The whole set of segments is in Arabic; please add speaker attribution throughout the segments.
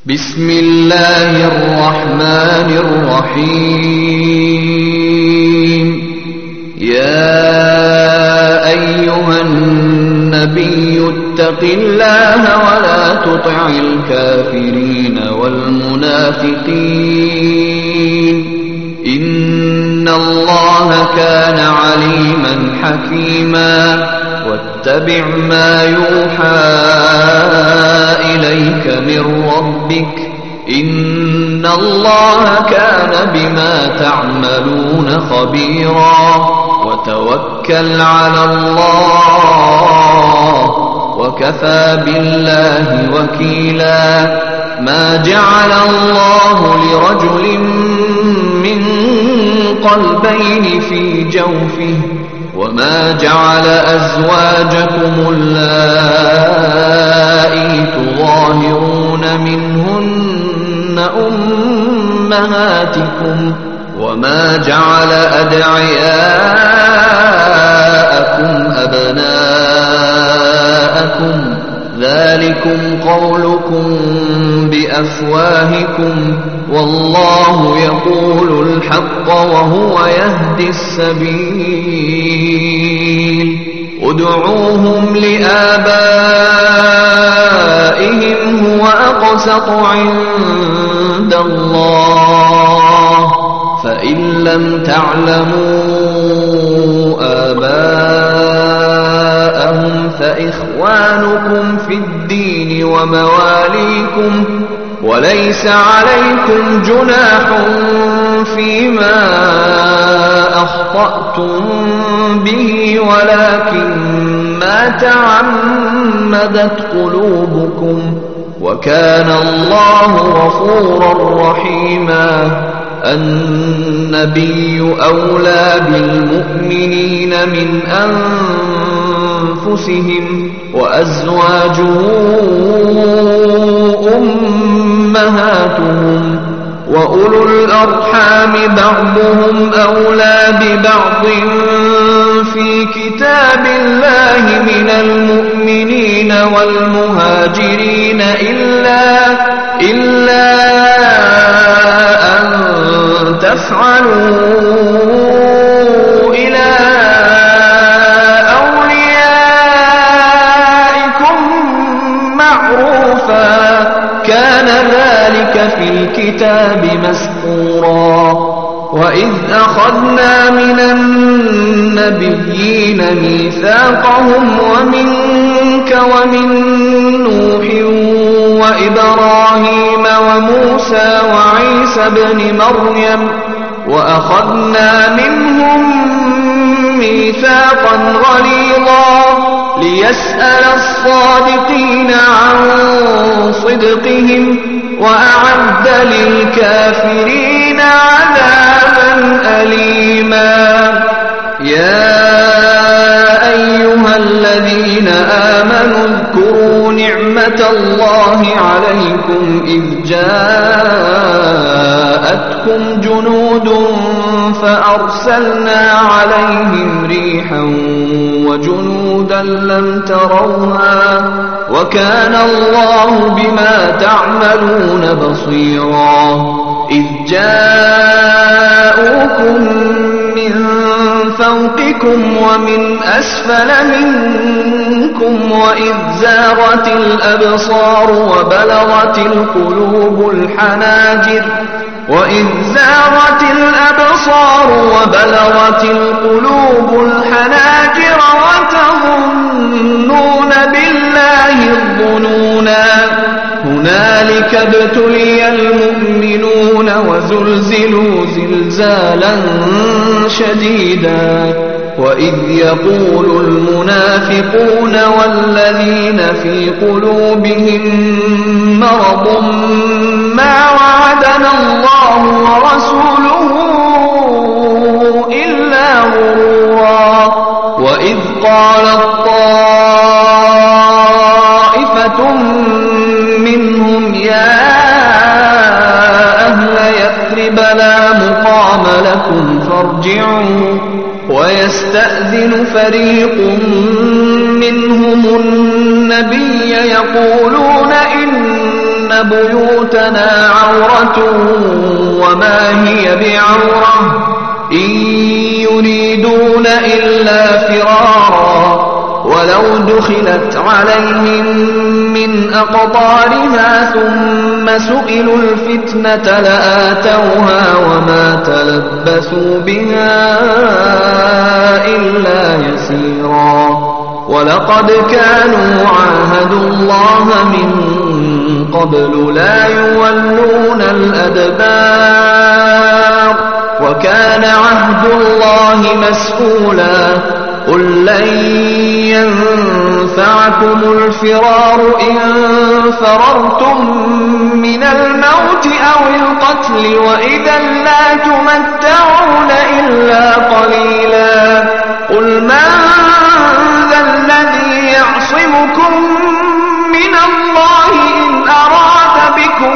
Speaker 1: بسم الله الرحمن الرحيم. يا أيها النبي اتق الله ولا تطع الكافرين والمنافقين إن الله كان عليما حكيما. واتبع ما يوحى إليك من ربك إن الله كان بما تعملون خبيرا. وتوكل على الله وكفى بالله وكيلا. ما جعل الله لرجل من قلبين في جوفه وما جعل أزواجكم اللائي تظاهرون منهن أمهاتكم وما جعل أدعياءكم أبناءكم ذلكم قولكم بأفواهكم والله يقول الحق وهو يهدي السبيل. ادعوهم لآبائهم هو أقسط عند الله فإن لم تعلموا آباءهم فإخوانكم في الدين ومواليكم وليس عليكم جناح فيما أخطأتم به ولكن ما تعمدت قلوبكم وكان الله غفورا رحيما. النبي أولى بالمؤمنين من أنفسهم وأزواجه أمهاتهم وأولو الأرحام بعضهم أولى ببعض في كتاب الله من المؤمنين والمهاجرين إلا أن تفعلوا إلى أوليائكم معروفا كان ذلك في الكتاب مسطورا. وإذ أخذنا من النبيين ميثاقهم ومنك ومن نوح وإبراهيم وموسى وعيسى ابن مريم وأخذنا منهم ميثاقا غليظا ليسأل الصادقين عن صدقهم وأعد للكافرين عذابا أليما. يا أيها الذين آمنوا اذكروا نعمة الله عليكم إذ جاءتكم جنود فأرسلنا عليهم ريحا وجنودا لم تروها وكان الله بما تعملون بصيرا. إذ جاءوكم من فوقكم ومن أسفل منكم وإذ زاغت الأبصار وبلغت القلوب الحناجر وتظنون بالله الظنونا. هنالك ابتلي المؤمنون وزلزلوا زلزالا شديدا. وإذ يقول المنافقون والذين في قلوبهم مرض ما وعدنا الله ورسوله إلا غرورا. وإذ قالت طائفة منهم يا أهل يثرب لا مقام لكم فارجعوا ويستأذن فريق منهم النبي يقولون إن بيوتنا عورة وما هي بعورة إن يريدون إلا فرارا ولو دخلت عليهم من أقطارها ثم سئلوا الفتنة لآتوها وما تلبثوا بها إلا يسيرا ولقد كانوا عاهدوا الله من قبل لا يولون الأدبار وكان عهد الله مسؤولا قل لن ينفعكم الفرار إن فررتم من الموت أو القتل وإذا لا تمتعون إلا قليلا قل من ذا الذي يعصمكم من الله إن أراد بكم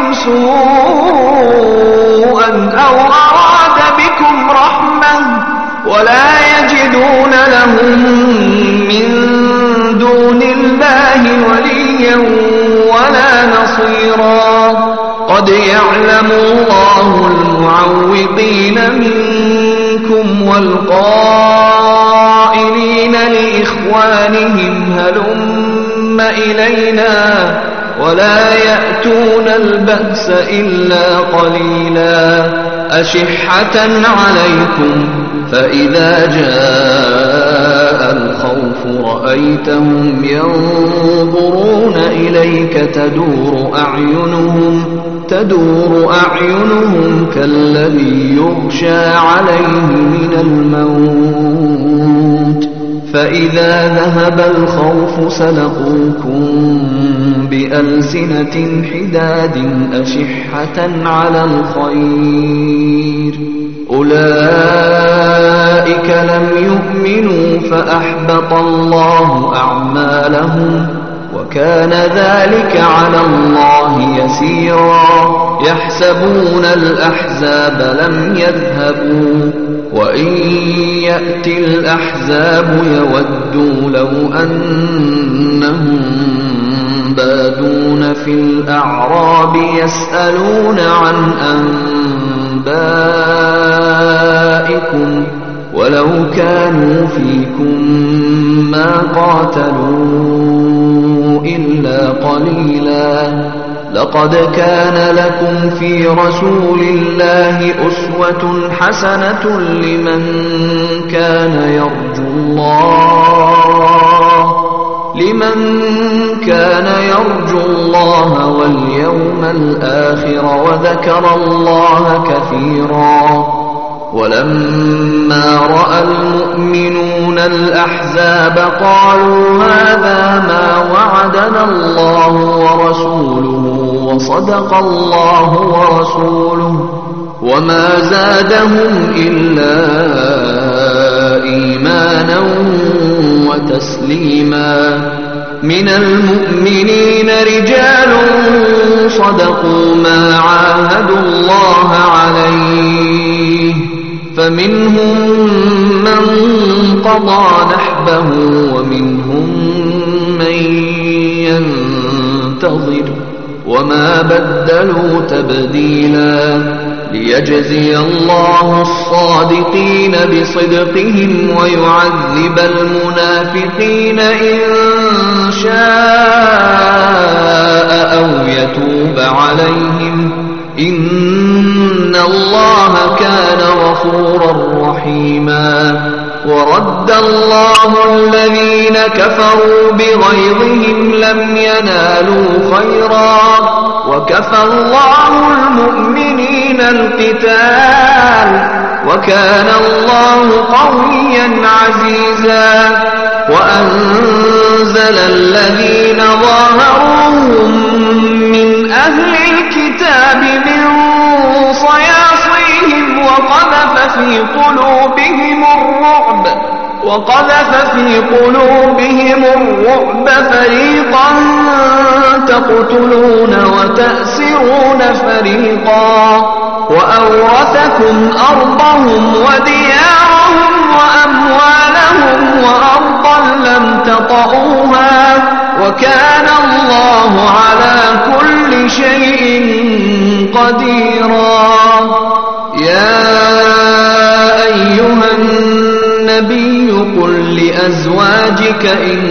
Speaker 1: سوءا أو أراد بكم رحمة ولا يجدون لهم من دون الله وليا ولا نصيرا قد يعلم الله المعوقين منكم والقائلين لإخوانهم هلم إلينا ولا يأتون البأس إلا قليلا أشحة عليكم فإذا جاء الخوف رأيتهم ينظرون إليك تدور أعينهم كالذي يغشى عليه من الموت فإذا ذهب الخوف سلقوكم بألسنة حداد أشحة على الخير أولئك لم يؤمنوا فأحبط الله أعمالهم وكان ذلك على الله يسيرا يحسبون الأحزاب لم يذهبوا وإن يأتي الأحزاب يودوا لو أنهم بادون في الأعراب يسألون عن أنبائكم ولو كانوا فيكم ما قاتلوا إلا قليلا لقد كان لكم في رسول الله أسوة حسنة لمن كان يرجو الله واليوم الآخر وذكر الله كثيرا ولما رأى المؤمنون الأحزاب قالوا هذا ما وعدنا الله ورسوله وصدق الله ورسوله وما زادهم إلا إيمانا وتسليما من المؤمنين رجال صدقوا ما عاهدوا الله عليه فمنهم من قضى نحبه ومنهم من ينتظر وما بدلوا تبديلا ليجزي الله الصادقين بصدقهم ويعذب المنافقين إن شاء أو يتوب عليهم إن الله كان غفورا رحيما ورد الله الذين كفروا بغيظهم لم ينالوا خيرا وكفى الله المؤمنين القتال وكان الله قويا عزيزا وأنزل الذين ظاهروهم من أهل الكتاب من صياصيهم وقذف في قلوبهم الرعب فريقا تقتلون وتأسرون فريقا وأورثكم أرضهم وديارهم وأموالهم وأرضا لم تطئوها وكان الله على كل شيء قديرا. يا أيها النبي قل لأزواجك إن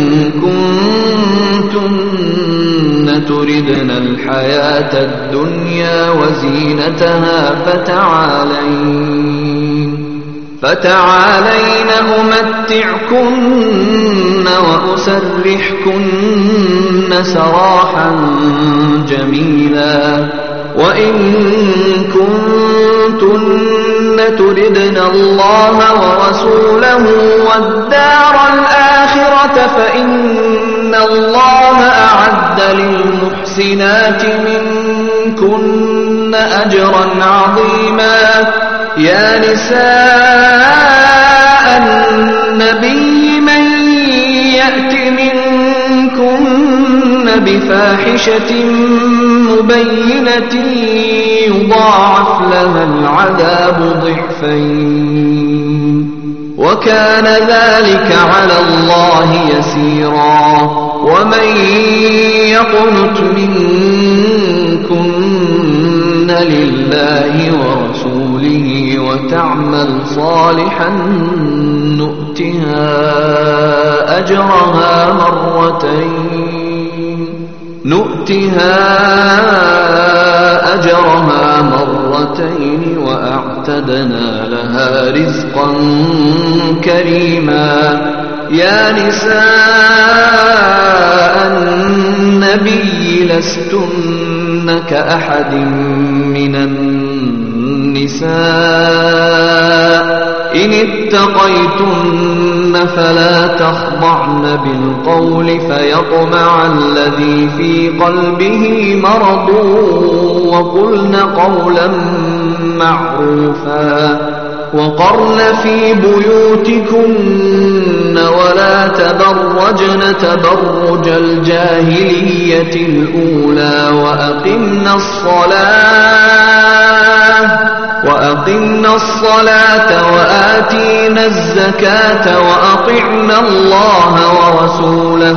Speaker 1: كنتن تردن الحياة الدنيا وزينتها فتعالين أمتعكن وأسرحكن سراحا جميلا. وإن كنتن تردن الله ورسوله والدار الآخرة فإن الله أعد للمحسنات منكن أجرا عظيما. يا نساء النبي من يأت منكن بفاحشة مبينة يضاعف لها العذاب ضعفين وكان ذلك على الله يسيرا. ومن يقنت منكن لله ورسوله وتعمل صالحا نؤتها أجرها مرتين وأعتدنا لها رزقا كريما. يا نساء النبي لستن كأحد من النساء إن اتقيتن فلا تخضعن بالقول فيطمع الذي في قلبه مرض وقلن قولا معروفا. وقرن في بيوتكن ولا تبرجن تبرج الجاهلية الأولى وأقمنا الصلاة وآتينا الزكاة وأطعنا الله ورسوله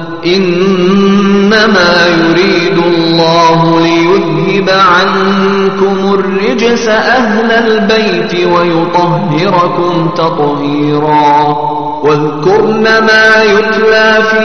Speaker 1: إنما يريد الله ليذهب عنكم الرجس أهل البيت ويطهركم تطهيرا. واذكرن ما يتلى في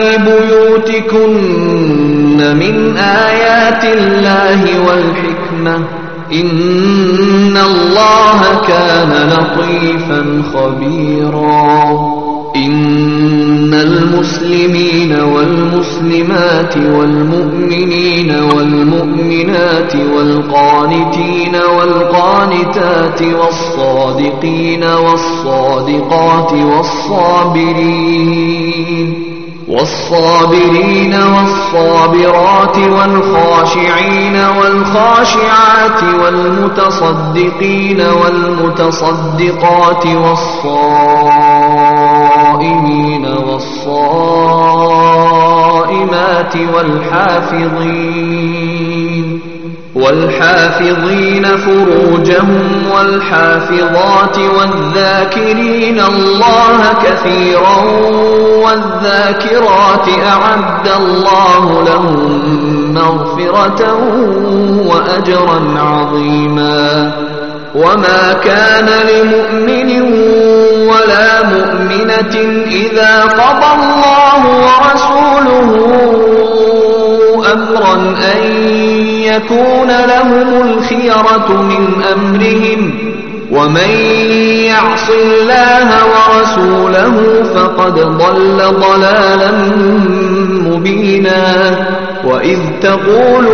Speaker 1: بيوتكن من آيات الله والحكمة إن الله كان لطيفا خبيرا. إن المسلمين والمسلمات والمؤمنين والمؤمنات والقانتين والقانتات والصادقين والصادقات والصابرين والصابرات والخاشعين والخاشعات والمتصدقين والمتصدقات والصائمين والصائمات والحافظين فروجهم والحافظات والذاكرين الله كثيرا والذاكرات أعد الله لهم مغفرة وأجرا عظيما. وما كان لمؤمن ولا مؤمنة إذا قضى الله ورسوله أمرا أن يكون لهم الخيرة من أمرهم ومن يعص الله ورسوله فقد ضل ضلالا مبينا. وإذ تقول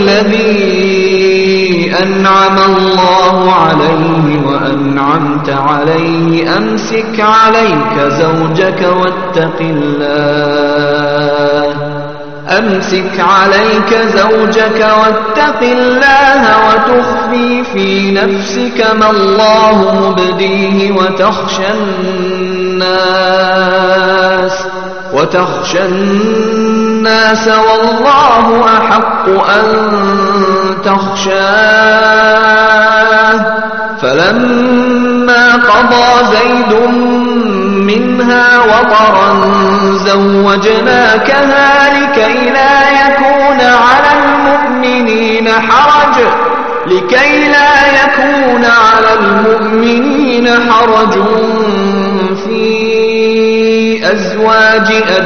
Speaker 1: للذي أنعم الله عليه وأنعمت عليه أمسك عليك زوجك واتق الله وتخفي في نفسك ما الله مبديه وتخشى الناس والله أحق أن تخشاه فلما قضى زيد منها وطرا زوجناكها لكي لا يكون على المؤمنين حرج في أزواج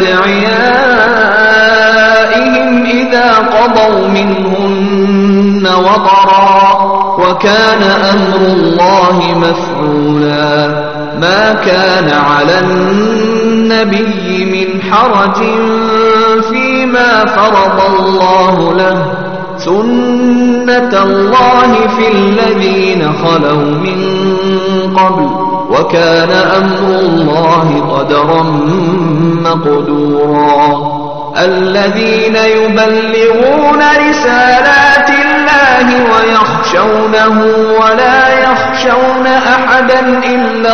Speaker 1: أدعيائهم إذا قضوا منهن وطرا وكان أمر الله مفعولا ما كان على النبي من حرج فيما فرض الله له سنة الله في الذين خلوا من قبل وكان أمر الله قدرا مقدورا الذين يبلغون رسالات الله ويخشونه ولا يخشون أحدا إلا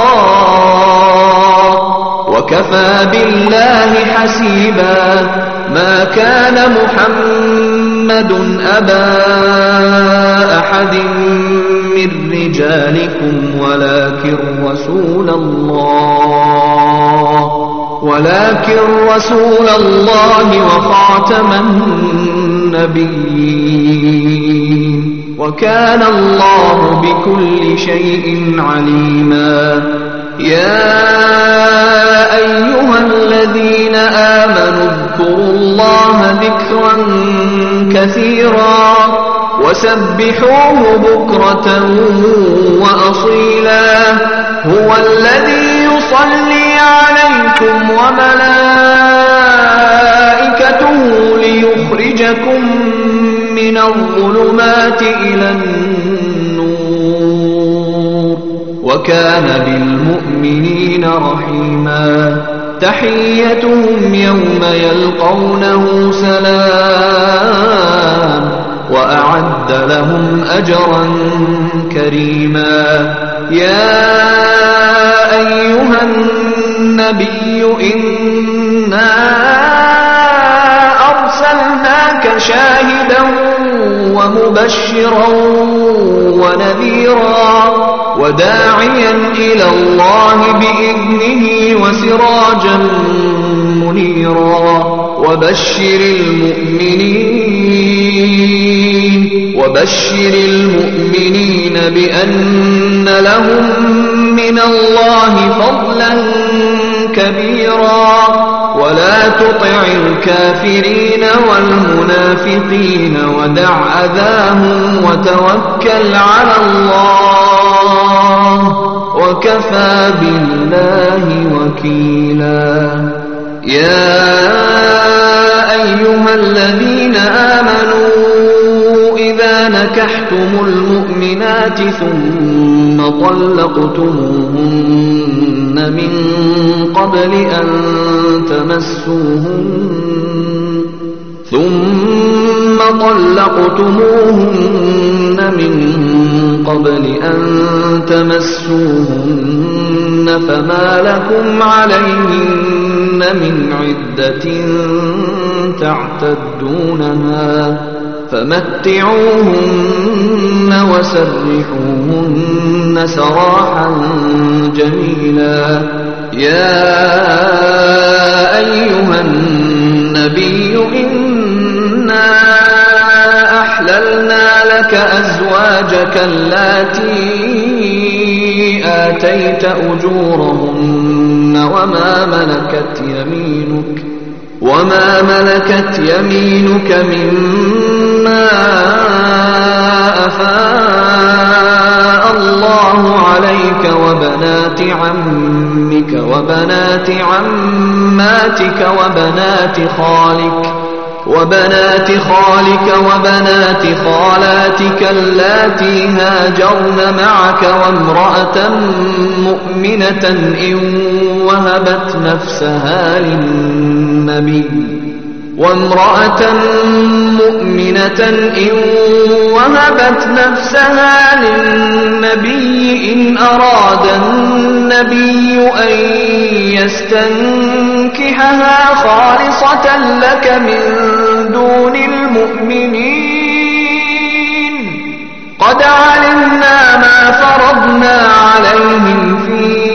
Speaker 1: الله وكفى بالله حسيبا ما كان محمد أبا أحد من رجالكم ولكن رسول الله وخاتم النبيين وكان الله بكل شيء عليما يا أيها الذين آمنوا اذكروا الله ذكرا كثيرا وسبحوه بكرة وأصيلا هو الذي يصلي عليكم وملائكته ليخرجكم من الظلمات إلى النور وكان بالمؤمنين رحيما تحيتهم يوم يلقونه سلام وأعد لهم أجرا كريما يا أيها النبي إنا أرسلناك شاهدا ومبشرا ونذيرا وداعيا إلى الله بإذنه وسراجا منيرا وبشر المؤمنين بأن لهم من الله فضلا كبيرا ولا تطع الكافرين والمنافقين ودع أذاهم وتوكل على الله وكفى بالله وكيلا يا أيها الذين آمنوا إذا نكحتم المؤمنات ثم طلقتموهن من قبل أن تمسوهن فما لكم عليهن من عدة تعتدونها فمتعوهن وسرحوهن سراحا جميلا يا أيها النبي إنا أحللنا لك أزواجك اللاتي آتيت أجورهن وما ملكت يمينك مما أفاء الله عليك وبنات عمك وبنات عماتك وبنات خالك وبنات خالاتك اللاتي هاجرن معك وامرأة مؤمنة إن وهبت نفسها للنبي إن أراد النبي أن يستنكحها خالصة لك من دون المؤمنين قد علمنا ما فرضنا عليهم في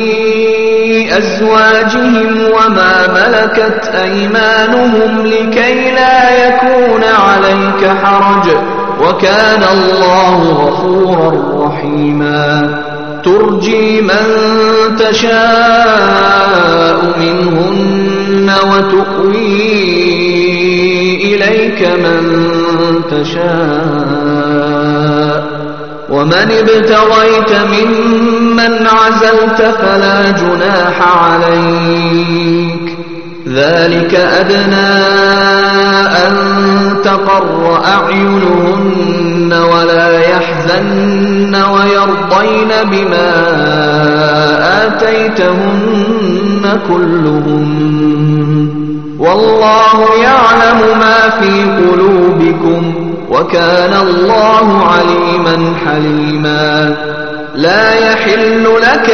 Speaker 1: أزواجهم وما ملكت أيمانهم لكي لا يكون عليك حرج وكان الله غفورا رحيما ترجي من تشاء منهن وتؤوي إليك من تشاء ومن ابتغيت ممن عزلت فلا جناح عليك ذلك أدنى أن تقر أعينهن ولا يحزن ويرضين بما آتيتهن كلهم والله يعلم ما في قلوبكم وكان الله عليما حليما لا يحل لك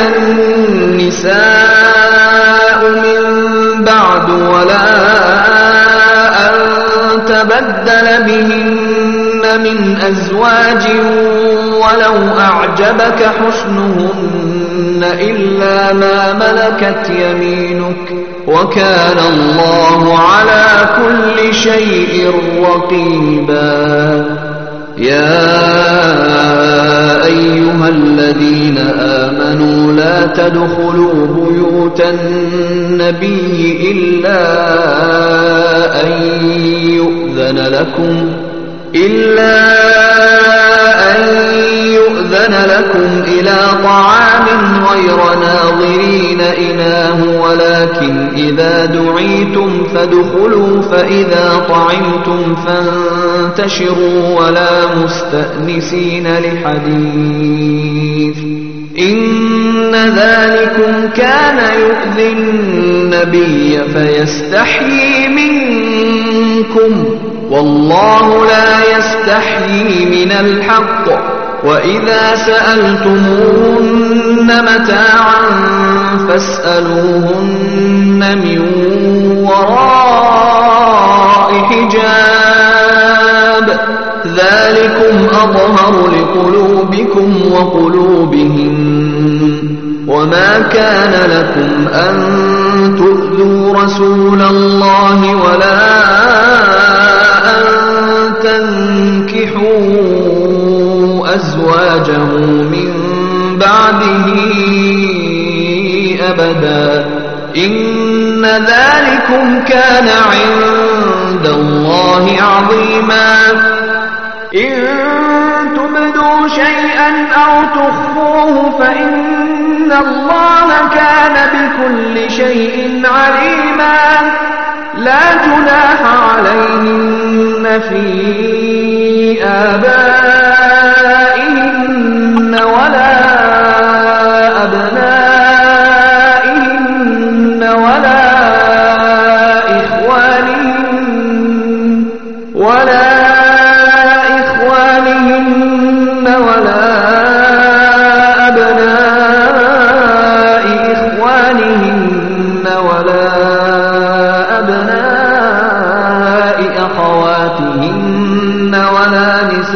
Speaker 1: النساء من بعد ولا أن تبدل بهن من أزواج ولو أعجبك حسنهن إلا ما ملكت يمينك وكان الله على كل شيء رقيبا يا أيها الذين آمنوا لا تدخلوا بيوت النبي إلا أن يؤذن لكم إلى طعام غير ناظرين إناه ولكن إذا دعيتم فادخلوا فإذا طعمتم فانتشروا ولا مستأنسين لحديث إن ذلكم كان يؤذي النبي فيستحيي منكم والله لا يستحيي من الحق وإذا سألتموهن متاعا فاسألوهن من وراء حجاب ذلكم أطهر لقلوبكم وقلوبهم وما كان لكم أن تؤذوا رسول الله ولا أن تنكحوا أزواجه من بعده أبدا إن ذلكم كان عند الله عظيما إن تبدوا شيئا أو تخفوه فإن الله كان بكل شيء عليما لا جناح عليهن في آبائهن ولا أبنائهن ولا إخوانهن ولا أبناء إخوانهن ولا أبناء أخواتهن ولا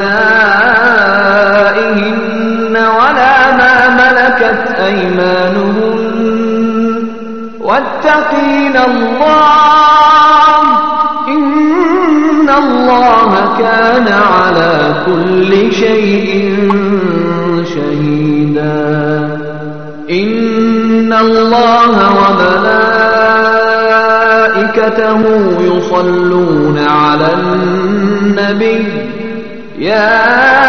Speaker 1: نسائهن ولا ما ملكت أيمانهن واتقين الله إن الله كان على كل شيء شهيدا إن الله وملائكته يصلون على النبي يا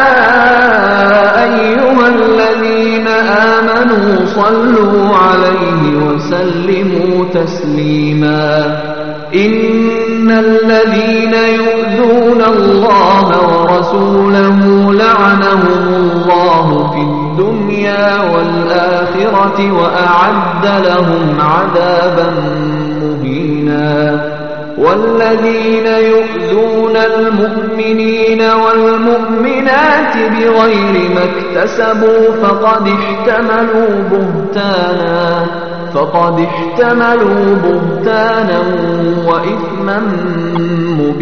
Speaker 1: أيها الذين آمنوا صلوا عليه وسلموا تسليما إن الذين يؤذون الله ورسوله لعنهم الله في الدنيا والآخرة وأعد لهم عذابا مهينا والذين يؤذون المؤمنين والمؤمنات بغير ما اكتسبوا فقد احتملوا بهتانا وإثما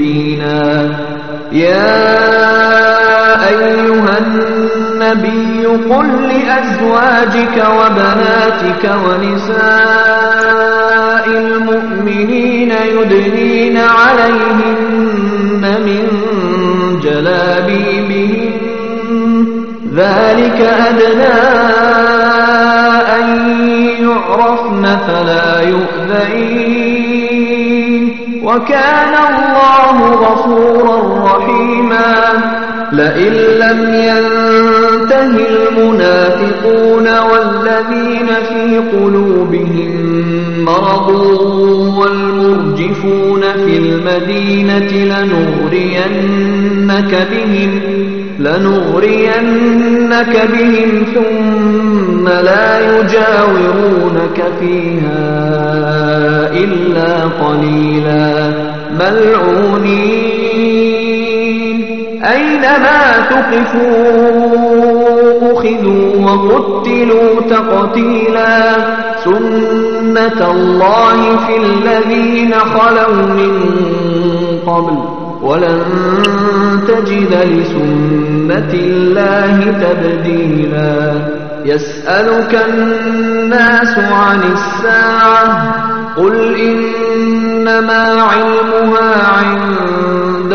Speaker 1: مبينا يا أيها النبي قل لأزواجك وبناتك ونساء المؤمنين يدنين عليهن من جلابيبهن ذلك أدنى أن يعرفن فلا يؤذين وكان الله غفورا رحيما لئن لم ينته المنافقون والذين في قلوبهم مرض والمرجفون في المدينة لنغرينك بهم ثم لا يجاورونك فيها إلا قليلا ملعونين أينما تقفوا أخذوا وقتلوا تقتيلا سنة الله في الذين خلوا من قبل ولن تجد لسنة الله تبديلا يسألك الناس عن الساعة قل إنما علمها عند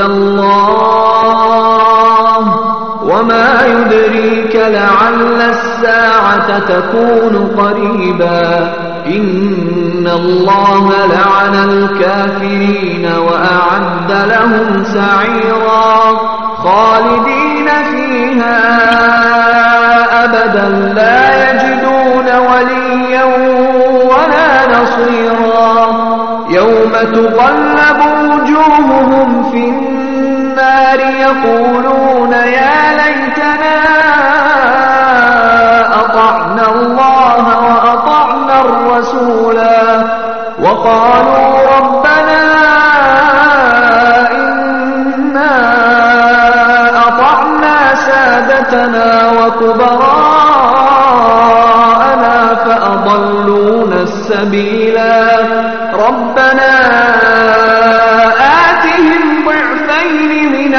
Speaker 1: الله وما يدريك لعل الساعة تكون قريبا إن الله لعن الكافرين وأعد لهم سعيرا خالدين فيها أبدا لا يجدون وليا ولا نصيرا يوم تقلب وجوههم في النار يقولون يا ليتنا أطعنا الله وأطعنا الرسولا وقالوا ربنا إنا أطعنا سادتنا وكبراءنا فأضلونا السبيلا ربنا آتهم ضعفين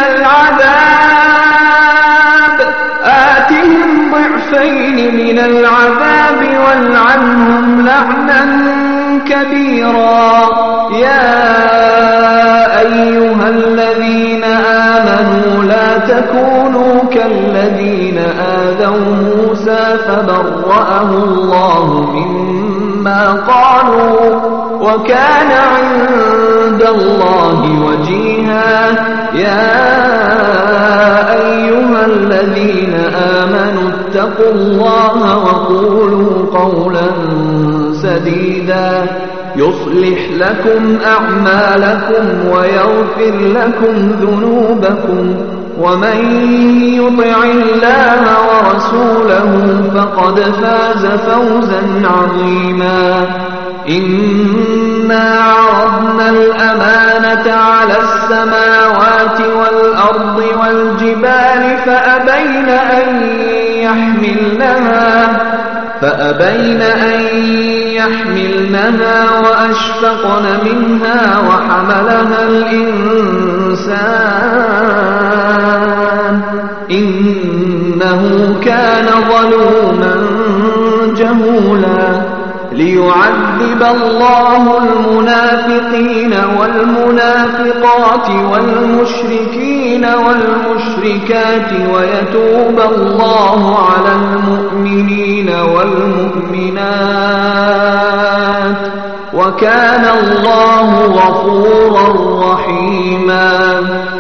Speaker 1: من العذاب والعنهم لعنا كبيرا يا أيها الذين آمنوا لا تكونوا كالذين آذوا موسى فبرأه الله مما قالوا وكان عند الله وجيها يا أيها الذين آمنوا اتقوا الله وقولوا قولا سديدا يصلح لكم أعمالكم ويغفر لكم ذنوبكم ومن يطع الله ورسوله فقد فاز فوزا عظيما إنا عرضنا الأمانة على السماوات والأرض والجبال فأبين أن يحملنها وأشفقن منها وحملها الإنسان إنه كان ظلوما جهولا ليعذب الله المنافقين والمنافقات والمشركين والمشركات ويتوب الله على المؤمنين والمؤمنات وكان الله غفورا رحيما